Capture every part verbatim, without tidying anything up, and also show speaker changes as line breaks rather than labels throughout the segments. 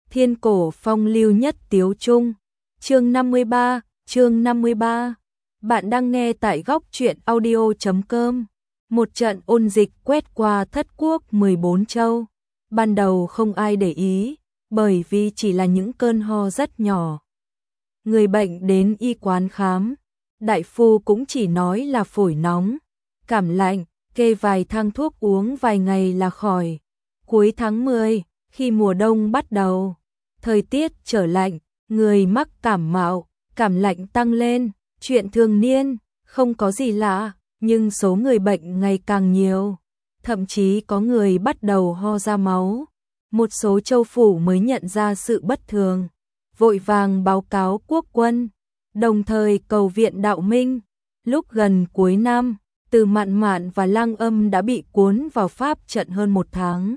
Thiên cổ phong lưu nhất tiếu trung. Chương năm mươi ba, chương năm mươi ba. Bạn đang nghe tại góc truyện audio chấm com. Một trận ôn dịch quét qua thất quốc mười bốn châu. Ban đầu không ai để ý, bởi vì chỉ là những cơn ho rất nhỏ. Người bệnh đến y quán khám, đại phu cũng chỉ nói là phổi nóng, cảm lạnh, kê vài thang thuốc uống vài ngày là khỏi. Cuối tháng mười, khi mùa đông bắt đầu, thời tiết trở lạnh, người mắc cảm mạo, cảm lạnh tăng lên, chuyện thường niên, không có gì lạ, nhưng số người bệnh ngày càng nhiều, thậm chí có người bắt đầu ho ra máu. Một số châu phủ mới nhận ra sự bất thường, vội vàng báo cáo quốc quân, đồng thời cầu viện Đạo Minh. Lúc gần cuối năm, Từ Mạn Mạn và Lang Âm đã bị cuốn vào pháp trận hơn một tháng.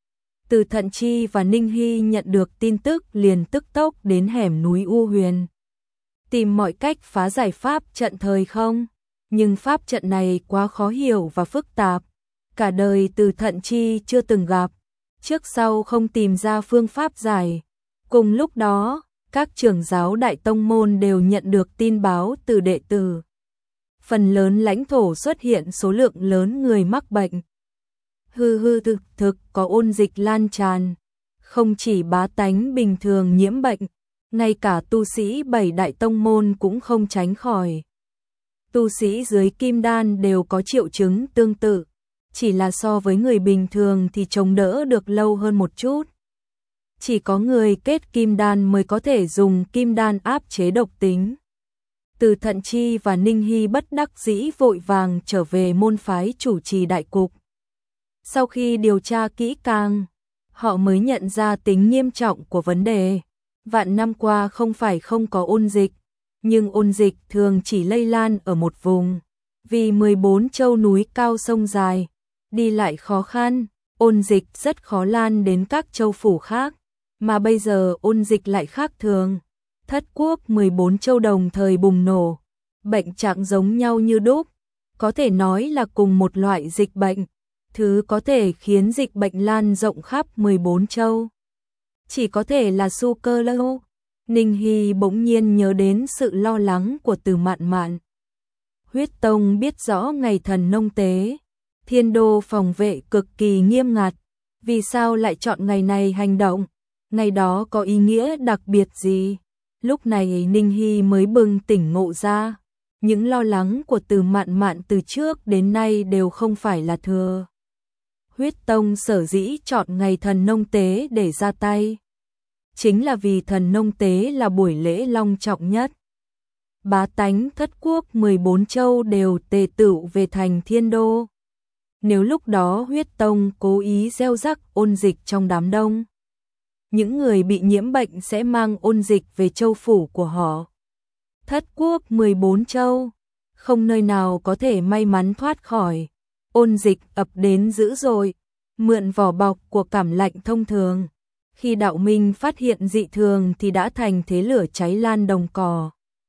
Từ Thận Chi và Ninh Hy nhận được tin tức liền tức tốc đến hẻm núi U Huyền, tìm mọi cách phá giải pháp trận thời không, nhưng pháp trận này quá khó hiểu và phức tạp, cả đời Từ Thận Chi chưa từng gặp, trước sau không tìm ra phương pháp giải. Cùng lúc đó, các trưởng giáo đại tông môn đều nhận được tin báo từ đệ tử. Phần lớn lãnh thổ xuất hiện số lượng lớn người mắc bệnh. Hư hư thực thực có ôn dịch lan tràn, không chỉ bá tánh bình thường nhiễm bệnh, ngay cả tu sĩ bảy đại tông môn cũng không tránh khỏi. Tu sĩ dưới kim đan đều có triệu chứng tương tự, chỉ là so với người bình thường thì chống đỡ được lâu hơn một chút. Chỉ có người kết kim đan mới có thể dùng kim đan áp chế độc tính. Từ Thận Chi và Ninh Hy bất đắc dĩ vội vàng trở về môn phái chủ trì đại cục. Sau khi điều tra kỹ càng, họ mới nhận ra tính nghiêm trọng của vấn đề. Vạn năm qua không phải không có ôn dịch, nhưng ôn dịch thường chỉ lây lan ở một vùng. Vì mười bốn châu núi cao sông dài, đi lại khó khăn, ôn dịch rất khó lan đến các châu phủ khác. Mà bây giờ ôn dịch lại khác thường. Thất quốc mười bốn châu đồng thời bùng nổ, bệnh trạng giống nhau như đúc, có thể nói là cùng một loại dịch bệnh, thứ có thể khiến dịch bệnh lan rộng khắp mười bốn châu. Chỉ có thể là su cơ lâu. Ninh Hy bỗng nhiên nhớ đến sự lo lắng của Từ Mạn Mạn. Huyết Tông biết rõ ngày thần nông tế, thiên đô phòng vệ cực kỳ nghiêm ngặt, vì sao lại chọn ngày này hành động? Ngày đó có ý nghĩa đặc biệt gì? Lúc này Ninh Hy mới bừng tỉnh ngộ ra, những lo lắng của Từ Mạn Mạn từ trước đến nay đều không phải là thừa. Huyết Tông sở dĩ chọn ngày thần nông tế để ra tay, chính là vì thần nông tế là buổi lễ long trọng nhất. Bá tánh thất quốc mười bốn châu đều tề tựu về thành thiên đô. Nếu lúc đó Huyết Tông cố ý gieo rắc ôn dịch trong đám đông, những người bị nhiễm bệnh sẽ mang ôn dịch về châu phủ của họ. Thất quốc mười bốn châu, không nơi nào có thể may mắn thoát khỏi. Ôn dịch ập đến dữ dội, mượn vỏ bọc của cảm lạnh thông thường. Khi Đạo Minh phát hiện dị thường thì đã thành thế lửa cháy lan đồng cỏ.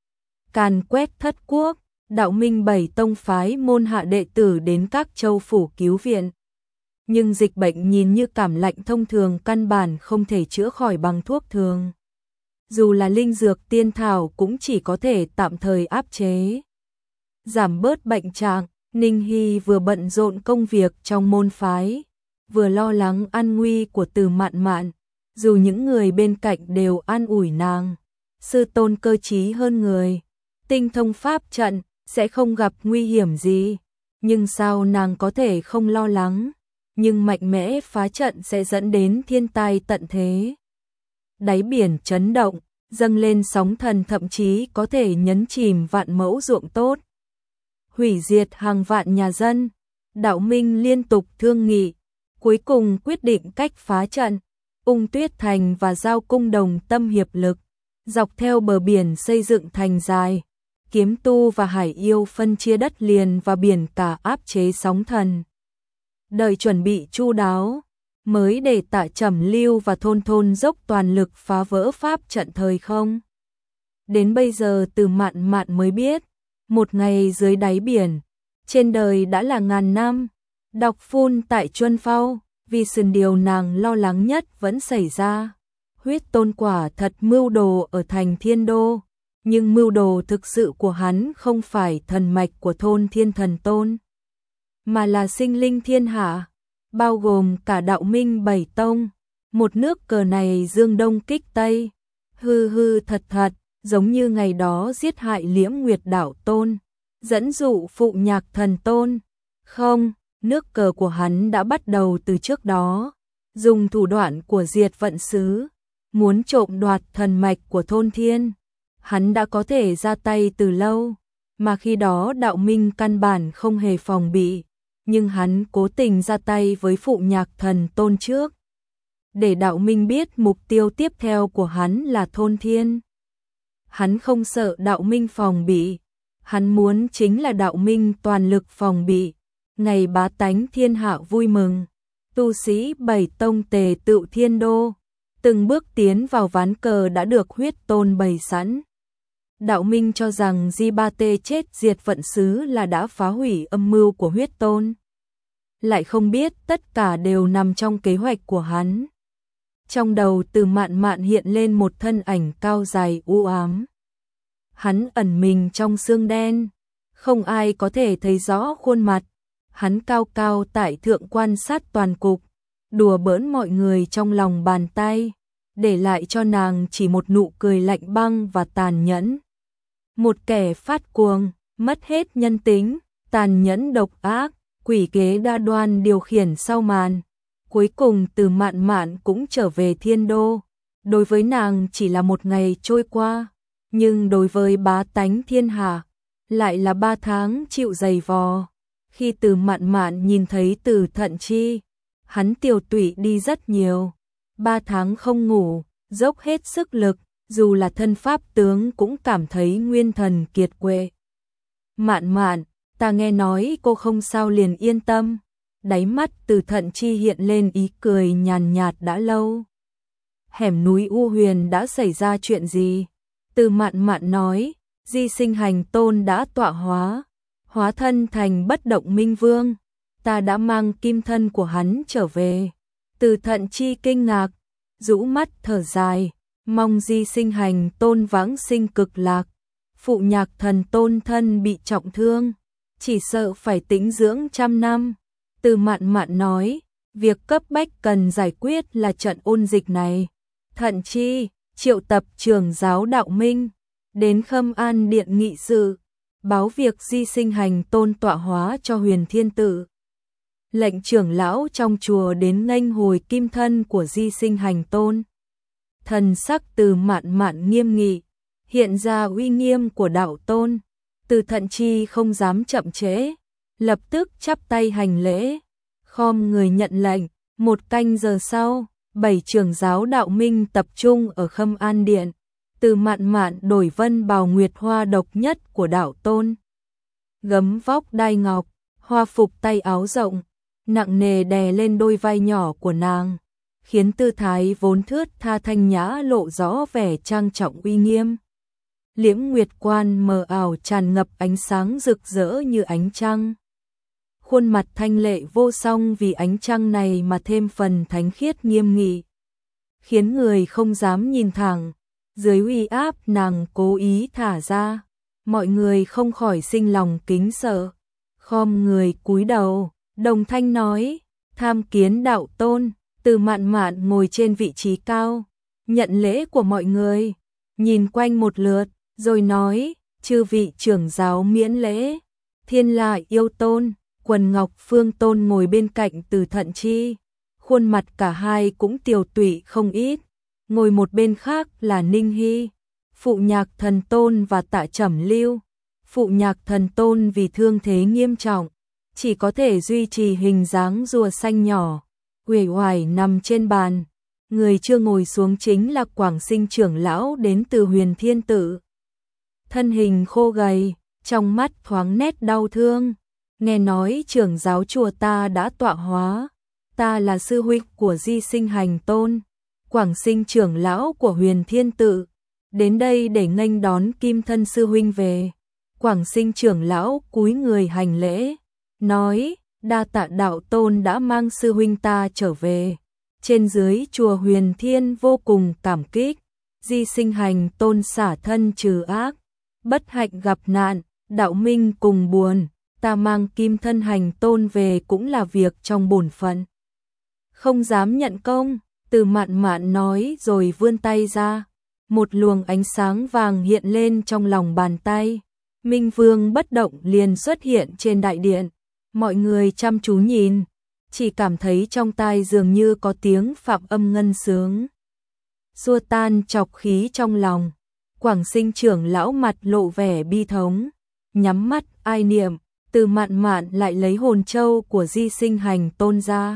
Càn quét thất quốc, Đạo Minh bảy tông phái môn hạ đệ tử đến các châu phủ cứu viện. Nhưng dịch bệnh nhìn như cảm lạnh thông thường căn bản không thể chữa khỏi bằng thuốc thường. Dù là linh dược tiên thảo cũng chỉ có thể tạm thời áp chế, giảm bớt bệnh trạng. Ninh Hy vừa bận rộn công việc trong môn phái, vừa lo lắng an nguy của Từ Mạn Mạn. Dù những người bên cạnh đều an ủi nàng, sư tôn cơ trí hơn người, tinh thông pháp trận, sẽ không gặp nguy hiểm gì. Nhưng sao nàng có thể không lo lắng? Nhưng mạnh mẽ phá trận sẽ dẫn đến thiên tai tận thế. Đáy biển chấn động, dâng lên sóng thần thậm chí có thể nhấn chìm vạn mẫu ruộng tốt, hủy diệt hàng vạn nhà dân. Đạo Minh liên tục thương nghị, cuối cùng quyết định cách phá trận. Ung Tuyết Thành và Giao Cung đồng tâm hiệp lực, dọc theo bờ biển xây dựng thành dài. Kiếm Tu và Hải Yêu phân chia đất liền và biển cả áp chế sóng thần. Đợi chuẩn bị chu đáo, mới để Tạ Trầm Lưu và Thôn Thôn dốc toàn lực phá vỡ pháp trận thời không. Đến bây giờ Từ Mạn Mạn mới biết, một ngày dưới đáy biển, trên đời đã là ngàn năm. Đọc phun tại Chuân Phao, vì sừng điều nàng lo lắng nhất vẫn xảy ra. Huyết Tôn quả thật mưu đồ ở thành Thiên Đô, nhưng mưu đồ thực sự của hắn không phải thần mạch của thôn Thiên Thần Tôn, mà là sinh linh thiên hạ, bao gồm cả đạo minh bảy tông. Một nước cờ này dương đông kích tây, hư hư thật thật, giống như ngày đó giết hại Liễm Nguyệt Đạo Tôn, dẫn dụ Phụ Nhạc Thần Tôn. Không, nước cờ của hắn đã bắt đầu từ trước đó, dùng thủ đoạn của Diệt Vận Sứ, muốn trộm đoạt thần mạch của thôn Thiên. Hắn đã có thể ra tay từ lâu, mà khi đó đạo minh căn bản không hề phòng bị, nhưng hắn cố tình ra tay với Phụ Nhạc Thần Tôn trước, để đạo minh biết mục tiêu tiếp theo của hắn là thôn Thiên. Hắn không sợ đạo minh phòng bị, hắn muốn chính là đạo minh toàn lực phòng bị. Ngày bá tánh thiên hạ vui mừng, tu sĩ bảy tông tề tựu Thiên Đô, từng bước tiến vào ván cờ đã được Huyết Tôn bày sẵn. Đạo minh cho rằng Di Ba Tê chết Diệt Vận Sứ là đã phá hủy âm mưu của Huyết Tôn, lại không biết tất cả đều nằm trong kế hoạch của hắn. Trong đầu Từ Mạn Mạn hiện lên một thân ảnh cao dài u ám. Hắn ẩn mình trong xương đen, không ai có thể thấy rõ khuôn mặt. Hắn cao cao tại thượng quan sát toàn cục, đùa bỡn mọi người trong lòng bàn tay, để lại cho nàng chỉ một nụ cười lạnh băng và tàn nhẫn. Một kẻ phát cuồng, mất hết nhân tính, tàn nhẫn độc ác, quỷ kế đa đoan điều khiển sau màn. Cuối cùng Từ Mạn Mạn cũng trở về Thiên Đô. Đối với nàng chỉ là một ngày trôi qua, nhưng đối với bá tánh thiên hạ lại là ba tháng chịu dày vò. Khi Từ Mạn Mạn nhìn thấy Từ Thận Chi, hắn tiều tụy đi rất nhiều. Ba tháng không ngủ, dốc hết sức lực, dù là thân pháp tướng cũng cảm thấy nguyên thần kiệt quệ. Mạn Mạn, ta nghe nói cô không sao liền yên tâm. Đáy mắt Từ Thận Chi hiện lên ý cười nhàn nhạt đã lâu. Hẻm núi U Huyền đã xảy ra chuyện gì? Từ Mạn Mạn nói, Di Sinh Hành Tôn đã tọa hóa, hóa thân thành Bất Động Minh Vương. Ta đã mang kim thân của hắn trở về. Từ Thận Chi kinh ngạc, rũ mắt thở dài, mong Di Sinh Hành Tôn vãng sinh cực lạc. Phụ Nhạc Thần Tôn thân bị trọng thương, chỉ sợ phải tĩnh dưỡng trăm năm. Từ Mạn Mạn nói, việc cấp bách cần giải quyết là trận ôn dịch này. Thận Chi triệu tập trưởng giáo đạo minh đến Khâm An Điện nghị sự, báo việc Di Sinh Hành Tôn tọa hóa cho Huyền Thiên Tử. Lệnh trưởng lão trong chùa đến nghênh hồi kim thân của Di Sinh Hành Tôn. Thần sắc Từ Mạn Mạn nghiêm nghị, hiện ra uy nghiêm của đạo tôn. Từ Thận Chi không dám chậm trễ, lập tức chắp tay hành lễ, khom người nhận lệnh. Một canh giờ sau, bảy trưởng giáo đạo minh tập trung ở Khâm An Điện. Từ Mạn Mạn đổi vân bào nguyệt hoa độc nhất của đạo tôn, gấm vóc đai ngọc, hoa phục tay áo rộng, nặng nề đè lên đôi vai nhỏ của nàng, khiến tư thái vốn thướt tha thanh nhã lộ rõ vẻ trang trọng uy nghiêm. Liễm Nguyệt Quan mờ ảo tràn ngập ánh sáng rực rỡ như ánh trăng. Khuôn mặt thanh lệ vô song vì ánh trăng này mà thêm phần thánh khiết nghiêm nghị, khiến người không dám nhìn thẳng. Dưới uy áp nàng cố ý thả ra, mọi người không khỏi sinh lòng kính sợ, khom người cúi đầu, đồng thanh nói, tham kiến đạo tôn. Từ Mạn Mạn ngồi trên vị trí cao, nhận lễ của mọi người, nhìn quanh một lượt, rồi nói, chư vị trưởng giáo miễn lễ. Thiên La Yêu Tôn, Quần Ngọc Phương Tôn ngồi bên cạnh Từ Thận Chi, khuôn mặt cả hai cũng tiều tụy không ít. Ngồi một bên khác là Ninh Hy, Phụ Nhạc Thần Tôn và Tạ Trẩm Lưu. Phụ Nhạc Thần Tôn vì thương thế nghiêm trọng, chỉ có thể duy trì hình dáng rùa xanh nhỏ, uể oải nằm trên bàn. Người chưa ngồi xuống chính là Quảng Sinh trưởng lão đến từ Huyền Thiên Tử. Thân hình khô gầy, trong mắt thoáng nét đau thương. Nghe nói trưởng giáo chùa ta đã tọa hóa, ta là sư huynh của Di Sinh Hành Tôn, Quảng Sinh trưởng lão của Huyền Thiên Tự, đến đây để nghênh đón kim thân sư huynh về. Quảng Sinh trưởng lão cúi người hành lễ, nói, đa tạ đạo tôn đã mang sư huynh ta trở về. trên dưới chùa Huyền Thiên vô cùng cảm kích. Di Sinh Hành Tôn xả thân trừ ác, bất hạnh gặp nạn, đạo minh cùng buồn, ta mang Kim Thân Hành Tôn về cũng là việc trong bổn phận. Không dám nhận công, Từ Mạn Mạn nói rồi vươn tay ra, một luồng ánh sáng vàng hiện lên trong lòng bàn tay. Minh Vương bất động liền xuất hiện trên đại điện, mọi người chăm chú nhìn, chỉ cảm thấy trong tai dường như có tiếng phạm âm ngân sướng, xua tan trọc khí trong lòng. Quảng Sinh trưởng lão mặt lộ vẻ bi thống, nhắm mắt ai niệm. Từ Mạn Mạn lại lấy hồn châu của Di Sinh Hành Tôn ra,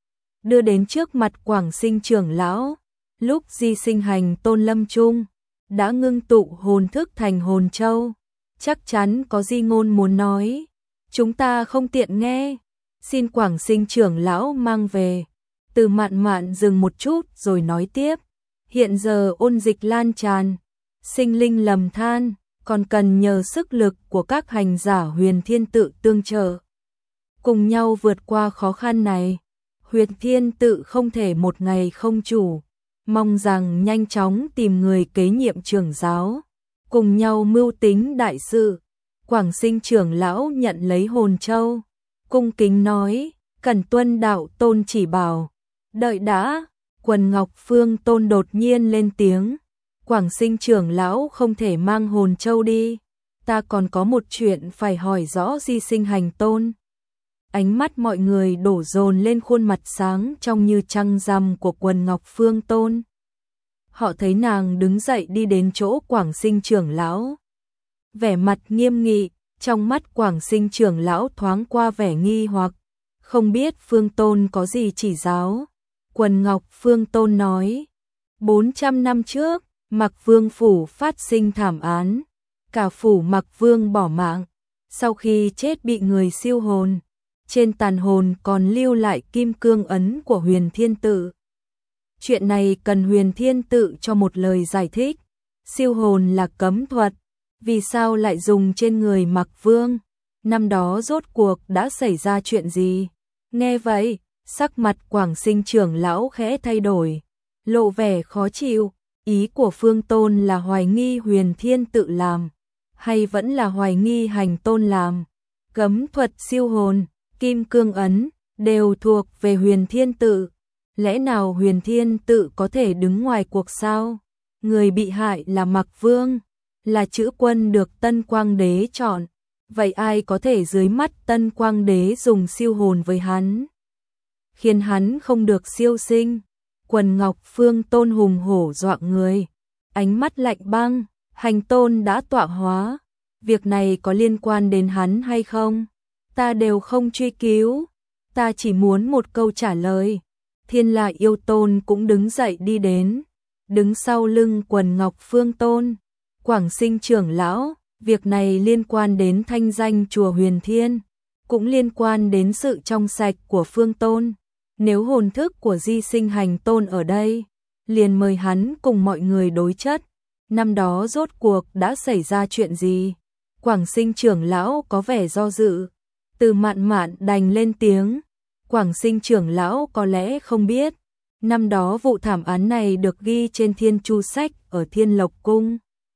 đưa đến trước mặt Quảng Sinh trưởng lão. Lúc Di Sinh Hành Tôn lâm chung, đã ngưng tụ hồn thức thành hồn châu, chắc chắn có di ngôn muốn nói, chúng ta không tiện nghe, xin Quảng Sinh trưởng lão mang về. Từ Mạn Mạn dừng một chút rồi nói tiếp, hiện giờ ôn dịch lan tràn, sinh linh lầm than, còn cần nhờ sức lực của các hành giả Huyền Thiên Tự tương trợ, cùng nhau vượt qua khó khăn này. Huyền Thiên Tự không thể một ngày không chủ, mong rằng nhanh chóng tìm người kế nhiệm trưởng giáo, cùng nhau mưu tính đại sự. Quảng Sinh trưởng lão nhận lấy hồn châu, cung kính nói, cần tuân đạo tôn chỉ bảo. Đợi đã, Quần Ngọc Phương Tôn đột nhiên lên tiếng, Quảng Sinh trưởng lão không thể mang hồn châu đi, ta còn có một chuyện phải hỏi rõ Di Sinh Hành Tôn. Ánh mắt mọi người đổ dồn lên khuôn mặt sáng trong như trăng rằm của Quần Ngọc Phương Tôn. Họ thấy nàng đứng dậy đi đến chỗ Quảng Sinh trưởng lão, vẻ mặt nghiêm nghị, trong mắt Quảng Sinh trưởng lão thoáng qua vẻ nghi hoặc, không biết Phương Tôn có gì chỉ giáo. Quần Ngọc Phương Tôn nói, bốn trăm năm trước, Mặc Vương phủ phát sinh thảm án, cả phủ Mặc Vương bỏ mạng, sau khi chết bị người siêu hồn, trên tàn hồn còn lưu lại kim cương ấn của Huyền Thiên Tự. Chuyện này cần Huyền Thiên Tự cho một lời giải thích, siêu hồn là cấm thuật, vì sao lại dùng trên người Mặc Vương? Năm đó rốt cuộc đã xảy ra chuyện gì? Nghe vậy, sắc mặt Quảng Sinh trưởng lão khẽ thay đổi, lộ vẻ khó chịu. Ý của Phương Tôn là hoài nghi Huyền Thiên Tự làm, hay vẫn là hoài nghi Hành Tôn làm? Cấm thuật siêu hồn, kim cương ấn, đều thuộc về Huyền Thiên Tự. Lẽ nào Huyền Thiên Tự có thể đứng ngoài cuộc sao? Người bị hại là Mặc Vương, là chữ quân được Tân Quang Đế chọn. Vậy ai có thể dưới mắt Tân Quang Đế dùng siêu hồn với hắn, khiến hắn không được siêu sinh? Quần Ngọc Phương Tôn hùng hổ dọa người, ánh mắt lạnh băng, Hành Tôn đã tọa hóa, việc này có liên quan đến hắn hay không? Ta đều không truy cứu, ta chỉ muốn một câu trả lời. Thiên La Yêu Tôn cũng đứng dậy đi đến, đứng sau lưng Quần Ngọc Phương Tôn. Quảng Sinh trưởng lão, việc này liên quan đến thanh danh chùa Huyền Thiên, cũng liên quan đến sự trong sạch của Phương Tôn. Nếu hồn thức của Di Sinh Hành Tôn ở đây, liền mời hắn cùng mọi người đối chất. Năm đó rốt cuộc đã xảy ra chuyện gì? Quảng Sinh trưởng lão có vẻ do dự. Từ Mạn Mạn đành lên tiếng, Quảng Sinh trưởng lão có lẽ không biết, năm đó vụ thảm án này được ghi trên Thiên Chu Sách ở Thiên Lộc Cung.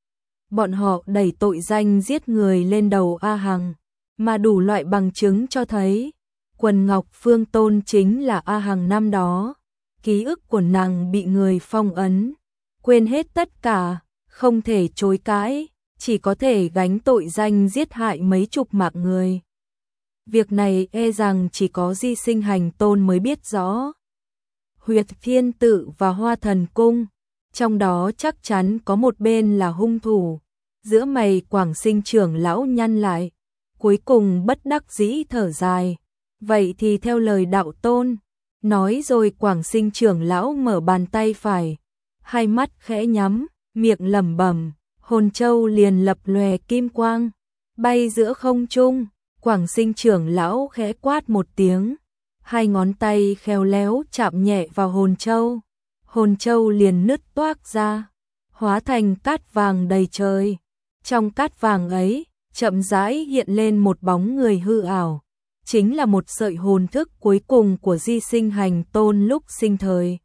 Bọn họ đẩy tội danh giết người lên đầu A Hằng, mà đủ loại bằng chứng cho thấy Quần Ngọc Phương Tôn chính là A Hằng năm đó. Ký ức của nàng bị người phong ấn, quên hết tất cả, không thể chối cãi, chỉ có thể gánh tội danh giết hại mấy chục mạng người. Việc này e rằng chỉ có Di Sinh Hành Tôn mới biết rõ. Huyệt Thiên Tự và Hoa Thần Cung, trong đó chắc chắn có một bên là hung thủ. Giữa mày Quảng Sinh trưởng lão nhăn lại, cuối cùng bất đắc dĩ thở dài. Vậy thì theo lời đạo tôn. Nói rồi Quảng Sinh trưởng lão mở bàn tay phải, hai mắt khẽ nhắm, miệng lẩm bẩm, hồn châu liền lập lòe kim quang, bay giữa không trung. Quảng Sinh trưởng lão khẽ quát một tiếng, hai ngón tay khéo léo chạm nhẹ vào hồn châu, hồn châu liền nứt toác ra, hóa thành cát vàng đầy trời. Trong cát vàng ấy, chậm rãi hiện lên một bóng người hư ảo, chính là một sợi hồn thức cuối cùng của Di Sinh Hành Tôn lúc sinh thời.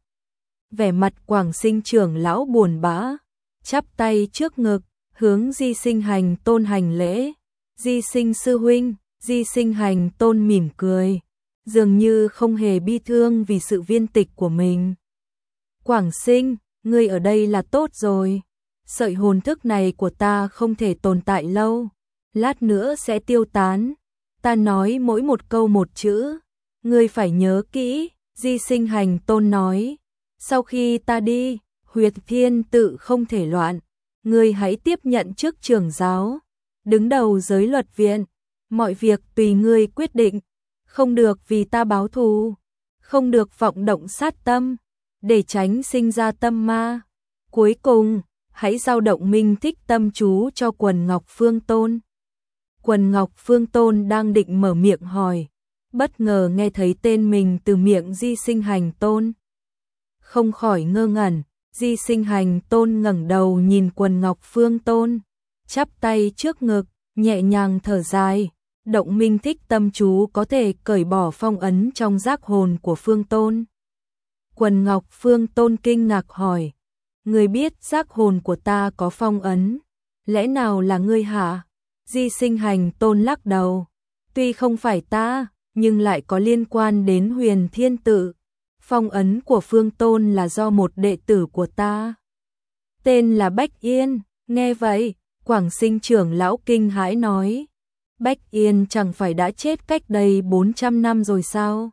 Vẻ mặt Quảng Sinh trưởng lão buồn bã, chắp tay trước ngực, hướng Di Sinh Hành Tôn hành lễ. Di Sinh sư huynh. Di Sinh Hành Tôn mỉm cười, dường như không hề bi thương vì sự viên tịch của mình. Quảng Sinh, ngươi ở đây là tốt rồi. Sợi hồn thức này của ta không thể tồn tại lâu, lát nữa sẽ tiêu tán. Ta nói mỗi một câu một chữ, ngươi phải nhớ kỹ. Di Sinh Hành Tôn nói, sau khi ta đi, Huyệt Thiên Tự không thể loạn. Ngươi hãy tiếp nhận chức trưởng giáo, đứng đầu giới luật viện. Mọi việc tùy ngươi quyết định, không được vì ta báo thù, không được vọng động sát tâm, để tránh sinh ra tâm ma. Cuối cùng, hãy giao động minh thích tâm chú cho Quần Ngọc Phương Tôn. Quần Ngọc Phương Tôn đang định mở miệng hỏi, bất ngờ nghe thấy tên mình từ miệng Di Sinh Hành Tôn. Không khỏi ngơ ngẩn, Di Sinh Hành Tôn ngẩng đầu nhìn Quần Ngọc Phương Tôn, chắp tay trước ngực, nhẹ nhàng thở dài. Động minh thích tâm chú có thể cởi bỏ phong ấn trong giác hồn của Phương Tôn. Quần Ngọc Phương Tôn kinh ngạc hỏi, ngươi biết giác hồn của ta có phong ấn, lẽ nào là ngươi hả? Di Sinh Hành Tôn lắc đầu, tuy không phải ta, nhưng lại có liên quan đến Huyền Thiên Tự. Phong ấn của Phương Tôn là do một đệ tử của ta, tên là Bách Yên. Nghe vậy, Quảng Sinh trưởng lão kinh hãi nói, Bách Yên chẳng phải đã chết cách đây bốn trăm năm rồi sao?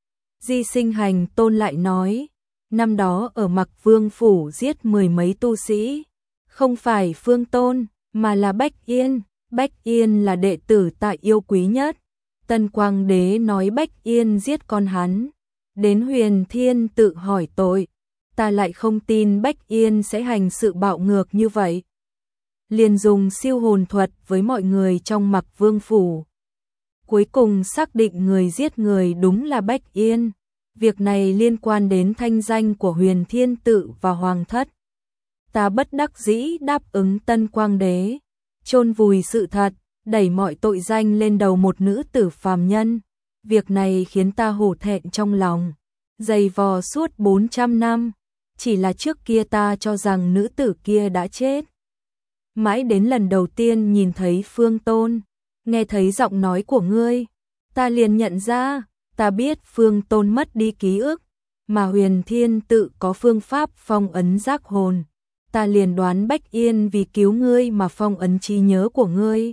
Di Sinh Hành Tôn lại nói, năm đó ở Mặc Vương Phủ giết mười mấy tu sĩ, không phải Phương Tôn, mà là Bách Yên. Bách Yên là đệ tử tại yêu quý nhất. Tân Quang Đế nói Bách Yên giết con hắn, đến Huyền Thiên Tự hỏi tội, ta lại không tin Bách Yên sẽ hành sự bạo ngược như vậy. Liền dùng siêu hồn thuật với mọi người trong Mặc Vương Phủ. Cuối cùng xác định người giết người đúng là Bách Yên. Việc này liên quan đến thanh danh của Huyền Thiên Tự và Hoàng Thất. Ta bất đắc dĩ đáp ứng Tân Quang Đế, chôn vùi sự thật, đẩy mọi tội danh lên đầu một nữ tử phàm nhân. Việc này khiến ta hổ thẹn trong lòng, dày vò suốt bốn trăm năm. Chỉ là trước kia ta cho rằng nữ tử kia đã chết. Mãi đến lần đầu tiên nhìn thấy Phương Tôn, nghe thấy giọng nói của ngươi, ta liền nhận ra, ta biết Phương Tôn mất đi ký ức, mà Huyền Thiên Tự có phương pháp phong ấn giác hồn. Ta liền đoán Bách Yên vì cứu ngươi mà phong ấn trí nhớ của ngươi.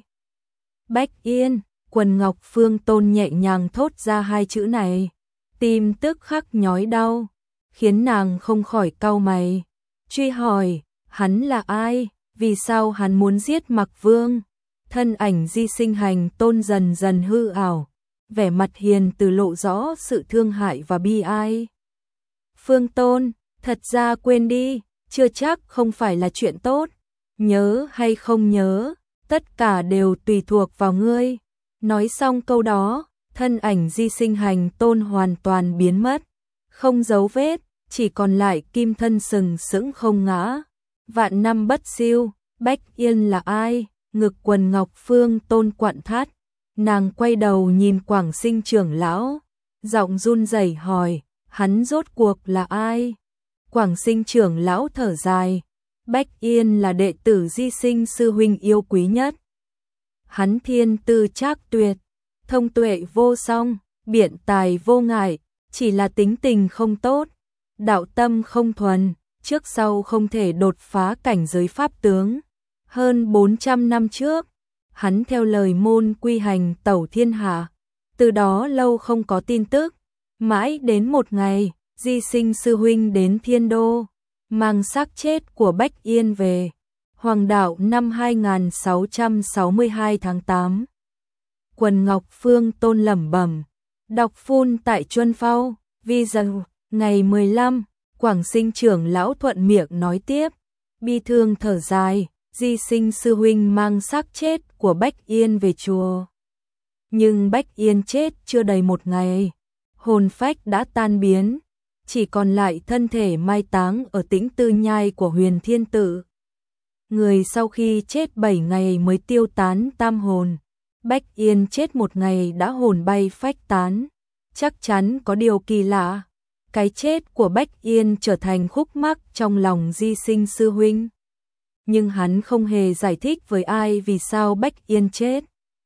Bách Yên. Quần Ngọc Phương Tôn nhẹ nhàng thốt ra hai chữ này, tim tức khắc nhói đau, khiến nàng không khỏi cau mày, truy hỏi, hắn là ai, vì sao hắn muốn giết Mặc Vương? Thân ảnh Di Sinh Hành Tôn dần dần hư ảo, vẻ mặt hiền từ lộ rõ sự thương hại và bi ai. Phương Tôn, thật ra quên đi, chưa chắc không phải là chuyện tốt, nhớ hay không nhớ, tất cả đều tùy thuộc vào ngươi. Nói xong câu đó, thân ảnh Di Sinh Hành Tôn hoàn toàn biến mất, không dấu vết, chỉ còn lại kim thân sừng sững không ngã. Vạn năm bất siêu, Bách Yên là ai? Ngực Quần Ngọc Phương Tôn quặn thắt, nàng quay đầu nhìn Quảng Sinh trưởng lão, giọng run rẩy hỏi, hắn rốt cuộc là ai? Quảng Sinh trưởng lão thở dài, Bách Yên là đệ tử Di Sinh sư huynh yêu quý nhất. Hắn thiên tư trác tuyệt, thông tuệ vô song, biện tài vô ngại, chỉ là tính tình không tốt, đạo tâm không thuần, trước sau không thể đột phá cảnh giới pháp tướng. Hơn bốn trăm năm trước, hắn theo lời môn quy hành tẩu thiên hạ, từ đó lâu không có tin tức, mãi đến một ngày, Di Sinh sư huynh đến Thiên Đô, mang xác chết của Bách Yên về. Hoàng đạo năm hai nghìn sáu trăm sáu mươi hai tháng tám. Quần Ngọc Phương Tôn lẩm bẩm, đọc phun tại Chuân Phao, vì rằng ngày mười lăm, Quảng Sinh trưởng lão thuận miệng nói tiếp, bi thương thở dài, Di Sinh sư huynh mang xác chết của Bách Yên về chùa. Nhưng Bách Yên chết chưa đầy một ngày, hồn phách đã tan biến, chỉ còn lại thân thể mai táng ở tĩnh tư nhai của Huyền Thiên Tự. Người sau khi chết bảy ngày mới tiêu tán tam hồn, Bách Yên chết một ngày đã hồn bay phách tán, chắc chắn có điều kỳ lạ. Cái chết của Bách Yên trở thành khúc mắc trong lòng Di Sinh sư huynh. Nhưng hắn không hề giải thích với ai vì sao Bách Yên chết.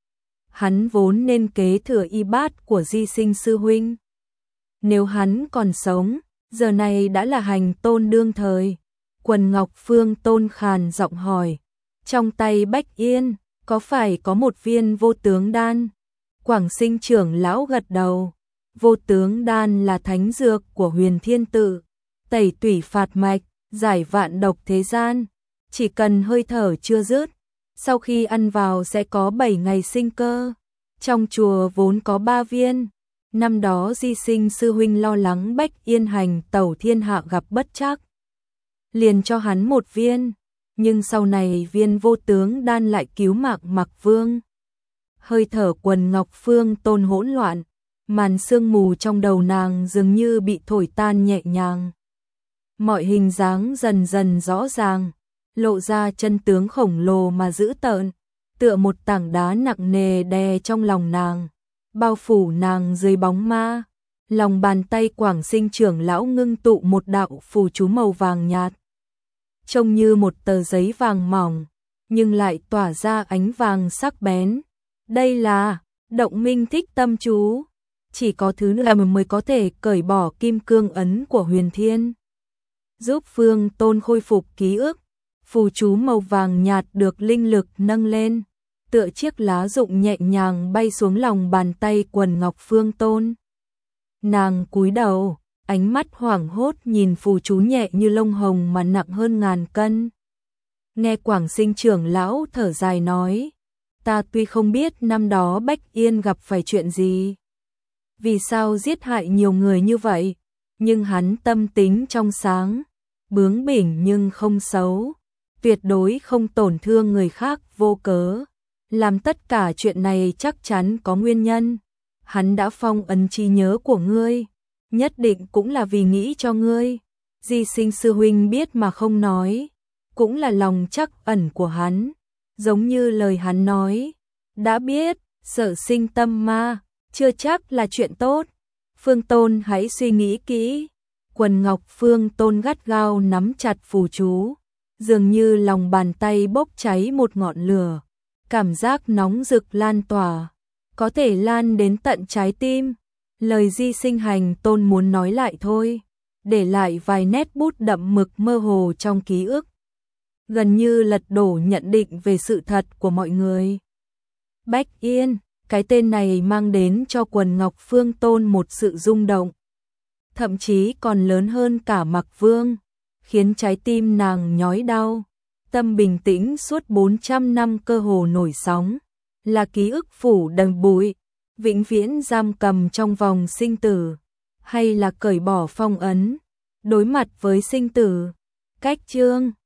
Hắn vốn nên kế thừa y bát của Di Sinh sư huynh. Nếu hắn còn sống, giờ này đã là hành tôn đương thời. Quần Ngọc Phương Tôn khàn giọng hỏi, trong tay Bách Yên có phải có một viên vô tướng đan? Quảng Sinh trưởng lão gật đầu. Vô tướng đan là thánh dược của Huyền Thiên Tự, tẩy tủy phạt mạch, giải vạn độc thế gian. Chỉ cần hơi thở chưa dứt, sau khi ăn vào sẽ có bảy ngày sinh cơ. Trong chùa vốn có ba viên. Năm đó Di Sinh sư huynh lo lắng Bách Yên hành tẩu thiên hạ gặp bất trắc, liền cho hắn một viên. Nhưng sau này viên vô tướng đan lại cứu mạng Mặc Vương. Hơi thở Quần Ngọc Phương Tôn hỗn loạn, màn sương mù trong đầu nàng dường như bị thổi tan nhẹ nhàng. Mọi hình dáng dần dần rõ ràng, lộ ra chân tướng khổng lồ mà dữ tợn, tựa một tảng đá nặng nề đè trong lòng nàng, bao phủ nàng dưới bóng ma. Lòng bàn tay Quảng Sinh trưởng lão ngưng tụ một đạo phù chú màu vàng nhạt, trông như một tờ giấy vàng mỏng, nhưng lại tỏa ra ánh vàng sắc bén. Đây là Động Minh Thích Tâm chú, chỉ có thứ nữa mới có thể cởi bỏ kim cương ấn của Huyền Thiên, giúp Phương Tôn khôi phục ký ức. Phù chú màu vàng nhạt được linh lực nâng lên, tựa chiếc lá rụng nhẹ nhàng bay xuống lòng bàn tay Quần Ngọc Phương Tôn. Nàng cúi đầu, ánh mắt hoảng hốt nhìn phù chú nhẹ như lông hồng mà nặng hơn ngàn cân. Nghe Quảng Sinh trưởng lão thở dài nói, ta tuy không biết năm đó Bách Yên gặp phải chuyện gì, vì sao giết hại nhiều người như vậy, nhưng hắn tâm tính trong sáng, bướng bỉnh nhưng không xấu, tuyệt đối không tổn thương người khác vô cớ. Làm tất cả chuyện này chắc chắn có nguyên nhân. Hắn đã phong ấn trí nhớ của ngươi, nhất định cũng là vì nghĩ cho ngươi. Di Sinh sư huynh biết mà không nói, cũng là lòng trắc ẩn của hắn, giống như lời hắn nói, đã biết, sợ sinh tâm ma, chưa chắc là chuyện tốt. Phương Tôn hãy suy nghĩ kỹ. Quần Ngọc Phương Tôn gắt gao nắm chặt phù chú, dường như lòng bàn tay bốc cháy một ngọn lửa, cảm giác nóng rực lan tỏa, có thể lan đến tận trái tim. Lời Di Sinh hành Tôn muốn nói lại thôi, để lại vài nét bút đậm mực mơ hồ trong ký ức, gần như lật đổ nhận định về sự thật của mọi người. Bách Yên, cái tên này mang đến cho Quần Ngọc Phương Tôn một sự rung động, thậm chí còn lớn hơn cả Mặc Vương, khiến trái tim nàng nhói đau. Tâm bình tĩnh suốt bốn trăm năm cơ hồ nổi sóng, là ký ức phủ đằng bụi, vĩnh viễn giam cầm trong vòng sinh tử, hay là cởi bỏ phong ấn, đối mặt với sinh tử. Cách chương